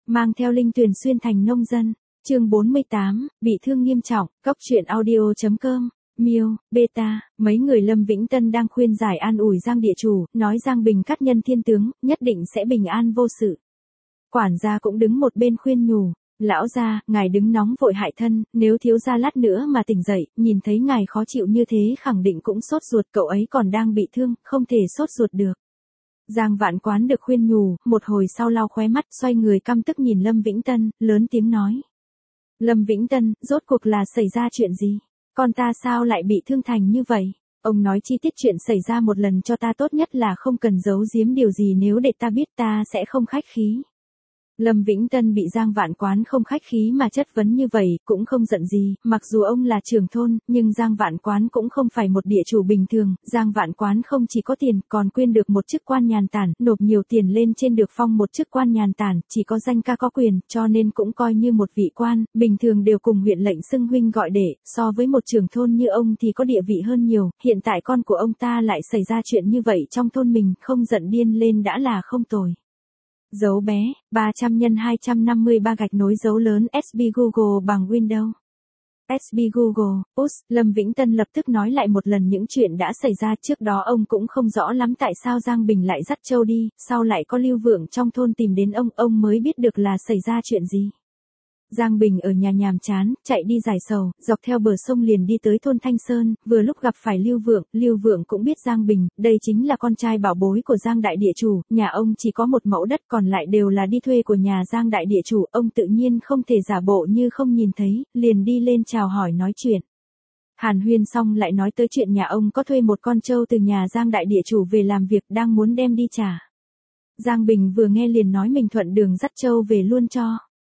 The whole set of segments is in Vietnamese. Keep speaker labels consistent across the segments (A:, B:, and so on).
A: mang theo Linh Tuyền xuyên thành nông dân. Chương 48, bị thương nghiêm trọng. Cóc truyện audio.com. Miêu, Beta, mấy người Lâm Vĩnh Tân đang khuyên giải an ủi Giang địa chủ, nói Giang Bình cắt nhân thiên tướng, nhất định sẽ bình an vô sự. Quản gia cũng đứng một bên khuyên nhủ, lão gia, ngài đứng nóng vội hại thân, nếu thiếu gia lát nữa mà tỉnh dậy, nhìn thấy ngài khó chịu như thế khẳng định cũng sốt ruột, cậu ấy còn đang bị thương, không thể sốt ruột được. Giang Vạn Quán được khuyên nhủ, một hồi sau lau khóe mắt, xoay người căm tức nhìn Lâm Vĩnh Tân, lớn tiếng nói. Lâm Vĩnh Tân, rốt cuộc là xảy ra chuyện gì? Con ta sao lại bị thương thành như vậy? Ông nói chi tiết chuyện xảy ra một lần cho ta, tốt nhất là không cần giấu giếm điều gì, nếu để ta biết ta sẽ không khách khí. Lâm Vĩnh Tân bị Giang Vạn Quán không khách khí mà chất vấn như vậy, cũng không giận gì, mặc dù ông là trưởng thôn, nhưng Giang Vạn Quán cũng không phải một địa chủ bình thường, Giang Vạn Quán không chỉ có tiền, còn quyên được một chức quan nhàn tản, nộp nhiều tiền lên trên được phong một chức quan nhàn tản, chỉ có danh ca có quyền, cho nên cũng coi như một vị quan, bình thường đều cùng huyện lệnh xưng huynh gọi đệ, so với một trưởng thôn như ông thì có địa vị hơn nhiều, hiện tại con của ông ta lại xảy ra chuyện như vậy trong thôn mình, không giận điên lên đã là không tồi. Dấu bé, 300 x 253 gạch nối dấu lớn SB Google bằng Windows. SB Google, Lâm Vĩnh Tân lập tức nói lại một lần những chuyện đã xảy ra, trước đó ông cũng không rõ lắm tại sao Giang Bình lại dắt trâu đi, sau lại có Lưu Vượng trong thôn tìm đến ông mới biết được là xảy ra chuyện gì. Giang Bình ở nhà nhàm chán, chạy đi giải sầu, dọc theo bờ sông liền đi tới thôn Thanh Sơn, vừa lúc gặp phải Lưu Vượng cũng biết Giang Bình, đây chính là con trai bảo bối của Giang đại địa chủ, nhà ông chỉ có một mẫu đất còn lại đều là đi thuê của nhà Giang đại địa chủ, ông tự nhiên không thể giả bộ như không nhìn thấy, liền đi lên chào hỏi nói chuyện. Hàn huyên xong lại nói tới chuyện nhà ông có thuê một con trâu từ nhà Giang đại địa chủ về làm việc, đang muốn đem đi trả. Giang Bình vừa nghe liền nói mình thuận đường dắt trâu về luôn cho.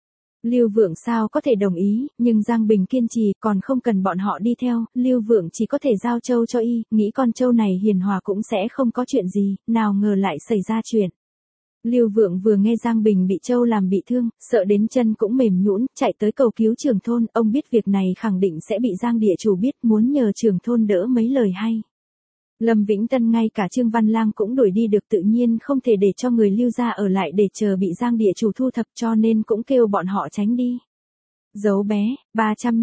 A: Lưu Vượng sao có thể đồng ý, nhưng Giang Bình kiên trì, còn không cần bọn họ đi theo, Lưu Vượng chỉ có thể giao trâu cho y, nghĩ con trâu này hiền hòa cũng sẽ không có chuyện gì, nào ngờ lại xảy ra chuyện. Lưu Vượng vừa nghe Giang Bình bị trâu làm bị thương, sợ đến chân cũng mềm nhũn, chạy tới cầu cứu trưởng thôn, ông biết việc này khẳng định sẽ bị Giang địa chủ biết, muốn nhờ trưởng thôn đỡ mấy lời hay. Lâm Vĩnh Tân ngay cả Trương Văn Lang cũng đuổi đi được, tự nhiên không thể để cho người Lưu gia ở lại để chờ bị Giang địa chủ thu thập, cho nên cũng kêu bọn họ tránh đi. Dấu bé, 300 x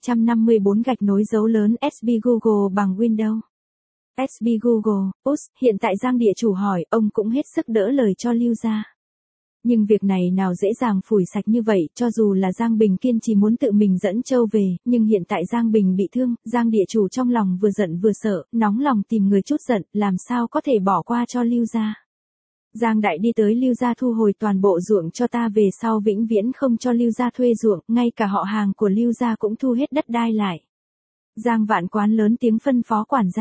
A: 254 gạch nối dấu lớn SB Google bằng Windows. SB Google, hiện tại Giang địa chủ hỏi, ông cũng hết sức đỡ lời cho Lưu gia. Nhưng việc này nào dễ dàng phủi sạch như vậy, cho dù là Giang Bình kiên trì muốn tự mình dẫn trâu về, nhưng hiện tại Giang Bình bị thương, Giang địa chủ trong lòng vừa giận vừa sợ, nóng lòng tìm người chút giận, làm sao có thể bỏ qua cho Lưu gia. Giang đại đi tới Lưu gia thu hồi toàn bộ ruộng cho ta, về sau vĩnh viễn không cho Lưu gia thuê ruộng, ngay cả họ hàng của Lưu gia cũng thu hết đất đai lại. Giang Vạn Quán lớn tiếng phân phó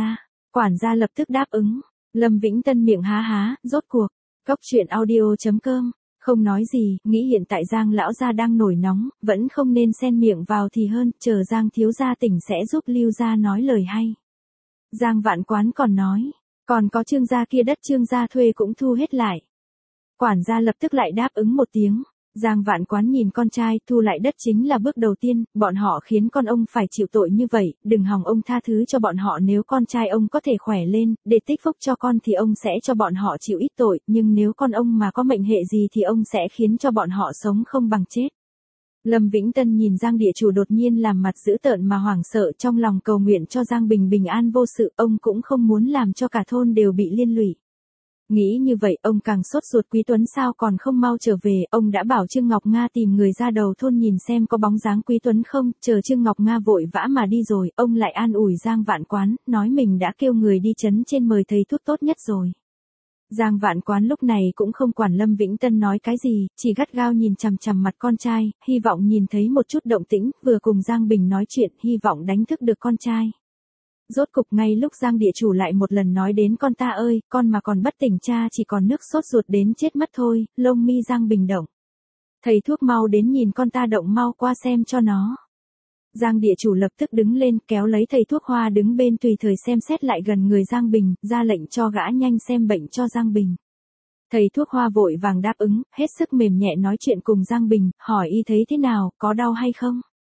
A: quản gia lập tức đáp ứng. Lâm Vĩnh Tân miệng há há, rốt cuộc. Cóc truyện audio.com. Không nói gì, nghĩ hiện tại Giang lão gia đang nổi nóng, vẫn không nên xen miệng vào thì hơn, chờ Giang thiếu gia tỉnh sẽ giúp Lưu gia nói lời hay. Giang Vạn Quán còn nói, còn có Trương gia kia đất Trương gia thuê cũng thu hết lại. Quản gia lập tức lại đáp ứng một tiếng. Giang Vạn Quán nhìn con trai, thu lại đất chính là bước đầu tiên, bọn họ khiến con ông phải chịu tội như vậy, đừng hòng ông tha thứ cho bọn họ, nếu con trai ông có thể khỏe lên, để tích phúc cho con thì ông sẽ cho bọn họ chịu ít tội, nhưng nếu con ông mà có mệnh hệ gì thì ông sẽ khiến cho bọn họ sống không bằng chết. Lâm Vĩnh Tân nhìn Giang địa chủ đột nhiên làm mặt dữ tợn mà hoảng sợ, trong lòng cầu nguyện cho Giang Bình bình an vô sự, ông cũng không muốn làm cho cả thôn đều bị liên lụy. Nghĩ như vậy, ông càng sốt ruột, Quý Tuấn sao còn không mau trở về, ông đã bảo Trương Ngọc Nga tìm người ra đầu thôn nhìn xem có bóng dáng Quý Tuấn không, chờ Trương Ngọc Nga vội vã mà đi rồi, ông lại an ủi Giang Vạn Quán, nói mình đã kêu người đi trấn trên mời thầy thuốc tốt nhất rồi. Giang Vạn Quán lúc này cũng không quản Lâm Vĩnh Tân nói cái gì, chỉ gắt gao nhìn chằm chằm mặt con trai, hy vọng nhìn thấy một chút động tĩnh, vừa cùng Giang Bình nói chuyện, hy vọng đánh thức được con trai. Rốt cục ngay lúc Giang địa chủ lại một lần nói đến con ta ơi, con mà còn bất tỉnh cha chỉ còn nước sốt ruột đến chết mất thôi, lông mi Giang Bình động. Thầy thuốc mau đến nhìn con ta động, mau qua xem cho nó. Giang địa chủ lập tức đứng lên kéo lấy thầy thuốc Hoa đứng bên tùy thời xem xét lại gần người Giang Bình, ra lệnh cho gã nhanh xem bệnh cho Giang Bình. Thầy thuốc Hoa vội vàng đáp ứng, hết sức mềm nhẹ nói chuyện cùng Giang Bình, hỏi y thấy thế nào, có đau hay không?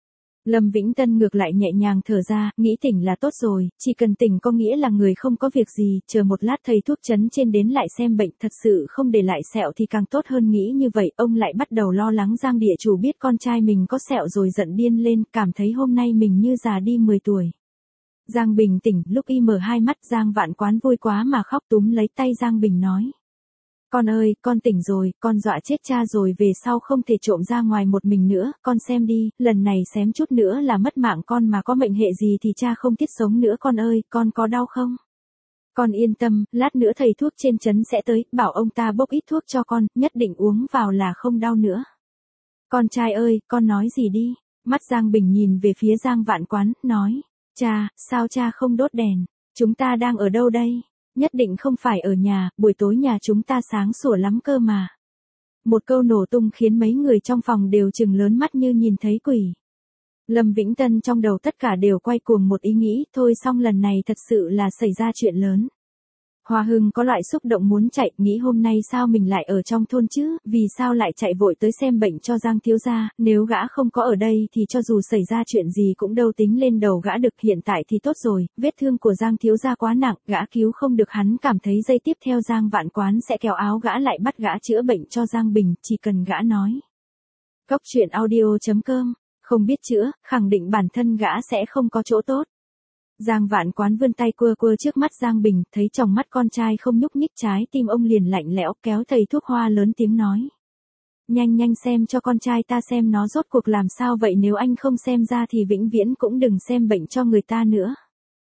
A: Lâm Vĩnh Tân ngược lại nhẹ nhàng thở ra, nghĩ tỉnh là tốt rồi, chỉ cần tỉnh có nghĩa là người không có việc gì, chờ một lát thầy thuốc trấn trên đến lại xem bệnh, thật sự không để lại sẹo thì càng tốt hơn. Nghĩ như vậy, ông lại bắt đầu lo lắng. Giang địa chủ biết con trai mình có sẹo rồi giận điên lên, cảm thấy hôm nay mình như già đi 10 tuổi. Giang Bình tỉnh, lúc y mở hai mắt, Giang Vạn Quán vui quá mà khóc, túm lấy tay Giang Bình nói. Con ơi, con tỉnh rồi, con dọa chết cha rồi, về sau không thể trộm ra ngoài một mình nữa, con xem đi, lần này xém chút nữa là mất mạng con, mà có mệnh hệ gì thì cha không thiết sống nữa. Con ơi, con có đau không? Con yên tâm, lát nữa thầy thuốc trên trấn sẽ tới, bảo ông ta bốc ít thuốc cho con, nhất định uống vào là không đau nữa. Con trai ơi, con nói gì đi? Mắt Giang Bình nhìn về phía Giang Vạn Quán, nói. Cha, sao cha không đốt đèn? Chúng ta đang ở đâu đây? Nhất định không phải ở nhà, buổi tối nhà chúng ta sáng sủa lắm cơ mà. Một câu nổ tung khiến mấy người trong phòng đều trừng lớn mắt như nhìn thấy quỷ. Lâm Vĩnh Tân trong đầu tất cả đều quay cuồng một ý nghĩ, thôi xong lần này thật sự là xảy ra chuyện lớn. Hoa Hưng có loại xúc động muốn chạy, nghĩ hôm nay sao mình lại ở trong thôn chứ, vì sao lại chạy vội tới xem bệnh cho Giang thiếu gia, nếu gã không có ở đây thì cho dù xảy ra chuyện gì cũng đâu tính lên đầu gã được. Hiện tại thì tốt rồi, vết thương của Giang thiếu gia quá nặng, gã cứu không được. Hắn cảm thấy giây tiếp theo Giang Vạn Quán sẽ kéo áo gã lại bắt gã chữa bệnh cho Giang Bình, chỉ cần gã nói. Cốc truyện audio.com, không biết chữa, khẳng định bản thân gã sẽ không có chỗ tốt. Giang Vạn Quán vươn tay quơ quơ trước mắt Giang Bình, thấy trong mắt con trai không nhúc nhích, trái tim ông liền lạnh lẽo, kéo thầy thuốc Hoa lớn tiếng nói. Nhanh nhanh xem cho con trai ta xem nó rốt cuộc làm sao vậy, nếu anh không xem ra thì vĩnh viễn cũng đừng xem bệnh cho người ta nữa.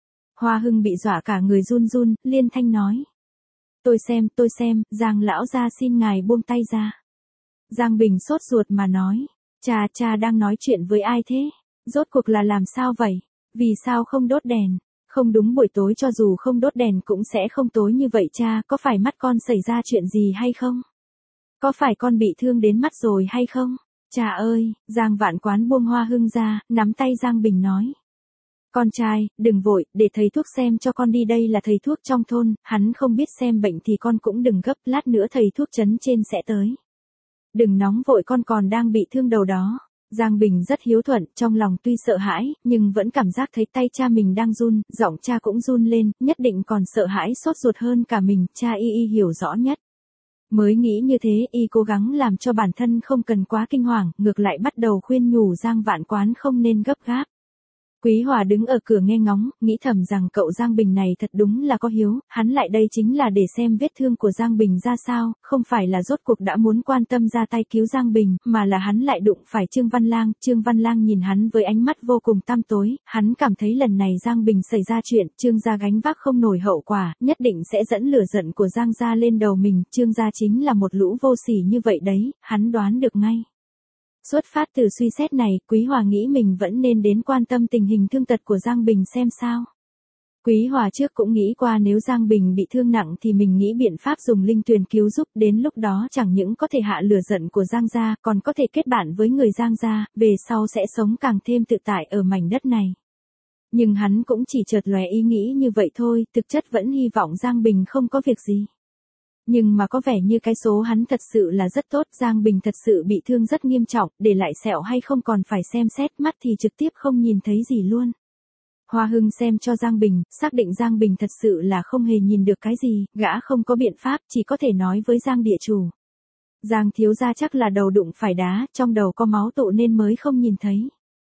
A: Hoa Hưng bị dọa cả người run run, liên thanh nói. Tôi xem, Giang lão gia xin ngài buông tay ra. Giang Bình sốt ruột mà nói. Cha đang nói chuyện với ai thế? Rốt cuộc là làm sao vậy? Vì sao không đốt đèn? Không đúng, buổi tối cho dù không đốt đèn cũng sẽ không tối như vậy. Cha, có phải mắt con xảy ra chuyện gì hay không? Có phải con bị thương đến mắt rồi hay không? Cha ơi, Giang Vạn Quán buông Hoa Hưng ra, nắm tay Giang Bình nói. Con trai, đừng vội, để thầy thuốc xem cho con đi, đây là thầy thuốc trong thôn, hắn không biết xem bệnh thì con cũng đừng gấp, lát nữa thầy thuốc trấn trên sẽ tới. Đừng nóng vội, con còn đang bị thương đầu đó. Giang Bình rất hiếu thuận, trong lòng tuy sợ hãi, nhưng vẫn cảm giác thấy tay cha mình đang run, giọng cha cũng run lên, nhất định còn sợ hãi sốt ruột hơn cả mình, cha y hiểu rõ nhất. Mới nghĩ như thế, y cố gắng làm cho bản thân không cần quá kinh hoàng, ngược lại bắt đầu khuyên nhủ Giang Vạn Quán không nên gấp gáp. Quý Hòa đứng ở cửa nghe ngóng, nghĩ thầm rằng cậu Giang Bình này thật đúng là có hiếu, hắn lại đây chính là để xem vết thương của Giang Bình ra sao, không phải là rốt cuộc đã muốn quan tâm ra tay cứu Giang Bình, mà là hắn lại đụng phải Trương Văn Lang. Trương Văn Lang nhìn hắn với ánh mắt vô cùng tăm tối, hắn cảm thấy lần này Giang Bình xảy ra chuyện, Trương gia gánh vác không nổi hậu quả, nhất định sẽ dẫn lửa giận của Giang gia lên đầu mình. Trương gia chính là một lũ vô sỉ như vậy đấy, hắn đoán được ngay. Xuất phát từ suy xét này, Quý Hòa nghĩ mình vẫn nên đến quan tâm tình hình thương tật của Giang Bình xem sao. Quý Hòa trước cũng nghĩ qua nếu Giang Bình bị thương nặng thì mình nghĩ biện pháp dùng linh tuyền cứu giúp, đến lúc đó chẳng những có thể hạ lửa giận của Giang gia, còn có thể kết bạn với người Giang gia, về sau sẽ sống càng thêm tự tại ở mảnh đất này. Nhưng hắn cũng chỉ chợt lóe ý nghĩ như vậy thôi, thực chất vẫn hy vọng Giang Bình không có việc gì. Nhưng mà có vẻ như cái số hắn thật sự là rất tốt, Giang Bình thật sự bị thương rất nghiêm trọng, để lại sẹo hay không còn phải xem xét, mắt thì trực tiếp không nhìn thấy gì luôn. Hoa Hưng xem cho Giang Bình, xác định Giang Bình thật sự là không hề nhìn được cái gì, gã không có biện pháp, chỉ có thể nói với Giang địa chủ. Giang thiếu gia chắc là đầu đụng phải đá, trong đầu có máu tụ nên mới không nhìn thấy.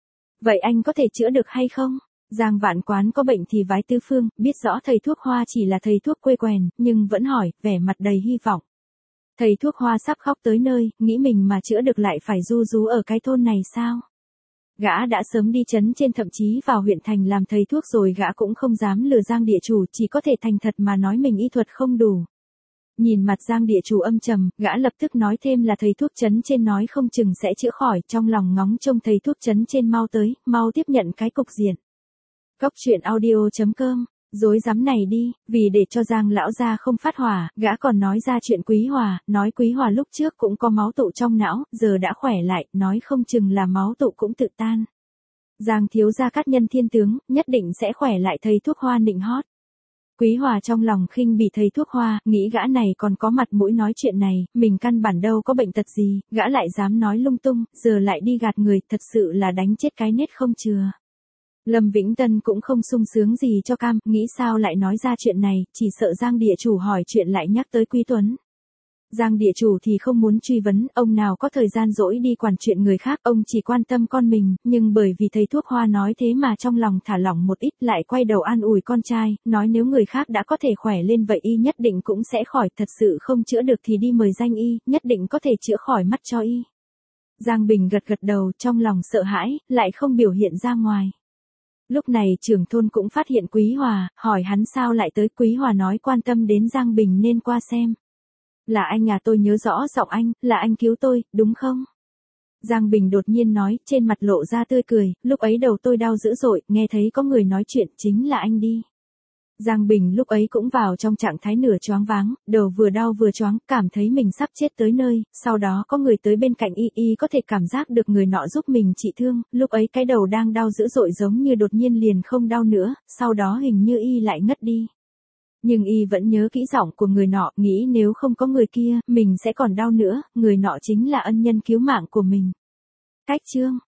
A: Vậy anh có thể chữa được hay không? Giang Vạn Quán có bệnh thì vái tứ phương, biết rõ thầy thuốc Hoa chỉ là thầy thuốc quê quèn, nhưng vẫn hỏi, vẻ mặt đầy hy vọng. Thầy thuốc Hoa sắp khóc tới nơi, nghĩ mình mà chữa được lại phải ru rú ở cái thôn này sao? Gã đã sớm đi trấn trên, thậm chí vào huyện thành làm thầy thuốc rồi, gã cũng không dám lừa Giang địa chủ, chỉ có thể thành thật mà nói mình y thuật không đủ. Nhìn mặt Giang địa chủ âm trầm, gã lập tức nói thêm là thầy thuốc trấn trên nói không chừng sẽ chữa khỏi, trong lòng ngóng trông thầy thuốc trấn trên mau tới, mau tiếp nhận cái cục diện. Cốc truyện audio.com, dối rắm này đi, vì để cho Giang lão gia không phát hỏa, gã còn nói ra chuyện Quý Hòa, nói Quý Hòa lúc trước cũng có máu tụ trong não, giờ đã khỏe lại, nói không chừng là máu tụ cũng tự tan. Giang thiếu gia cát nhân thiên tướng, nhất định sẽ khỏe lại, thầy thuốc Hoa nịnh hót. Quý Hòa trong lòng khinh bỉ thầy thuốc Hoa, nghĩ gã này còn có mặt mũi nói chuyện này, mình căn bản đâu có bệnh tật gì, gã lại dám nói lung tung, giờ lại đi gạt người, thật sự là đánh chết cái nết không chừa. Lâm Vĩnh Tân cũng không sung sướng gì cho cam, nghĩ sao lại nói ra chuyện này, chỉ sợ Giang địa chủ hỏi chuyện lại nhắc tới Quý Tuấn. Giang địa chủ thì không muốn truy vấn, ông nào có thời gian rỗi đi quản chuyện người khác, ông chỉ quan tâm con mình, nhưng bởi vì thầy thuốc Hoa nói thế mà trong lòng thả lỏng một ít, lại quay đầu an ủi con trai, nói nếu người khác đã có thể khỏe lên vậy y nhất định cũng sẽ khỏi, thật sự không chữa được thì đi mời danh y, nhất định có thể chữa khỏi mắt cho y. Giang Bình gật gật đầu, trong lòng sợ hãi, lại không biểu hiện ra ngoài. Lúc này trưởng thôn cũng phát hiện Quý Hòa, hỏi hắn sao lại tới. Quý Hòa nói quan tâm đến Giang Bình nên qua xem. Là anh à, tôi nhớ rõ giọng anh, là anh cứu tôi, đúng không? Giang Bình đột nhiên nói, trên mặt lộ ra tươi cười, lúc ấy đầu tôi đau dữ dội, nghe thấy có người nói chuyện, chính là anh đi. Giang Bình lúc ấy cũng vào trong trạng thái nửa choáng váng, đầu vừa đau vừa choáng, cảm thấy mình sắp chết tới nơi, sau đó có người tới bên cạnh y có thể cảm giác được người nọ giúp mình trị thương, lúc ấy cái đầu đang đau dữ dội giống như đột nhiên liền không đau nữa, sau đó hình như y lại ngất đi. Nhưng y vẫn nhớ kỹ giọng của người nọ, nghĩ nếu không có người kia, mình sẽ còn đau nữa, người nọ chính là ân nhân cứu mạng của mình. Cách chương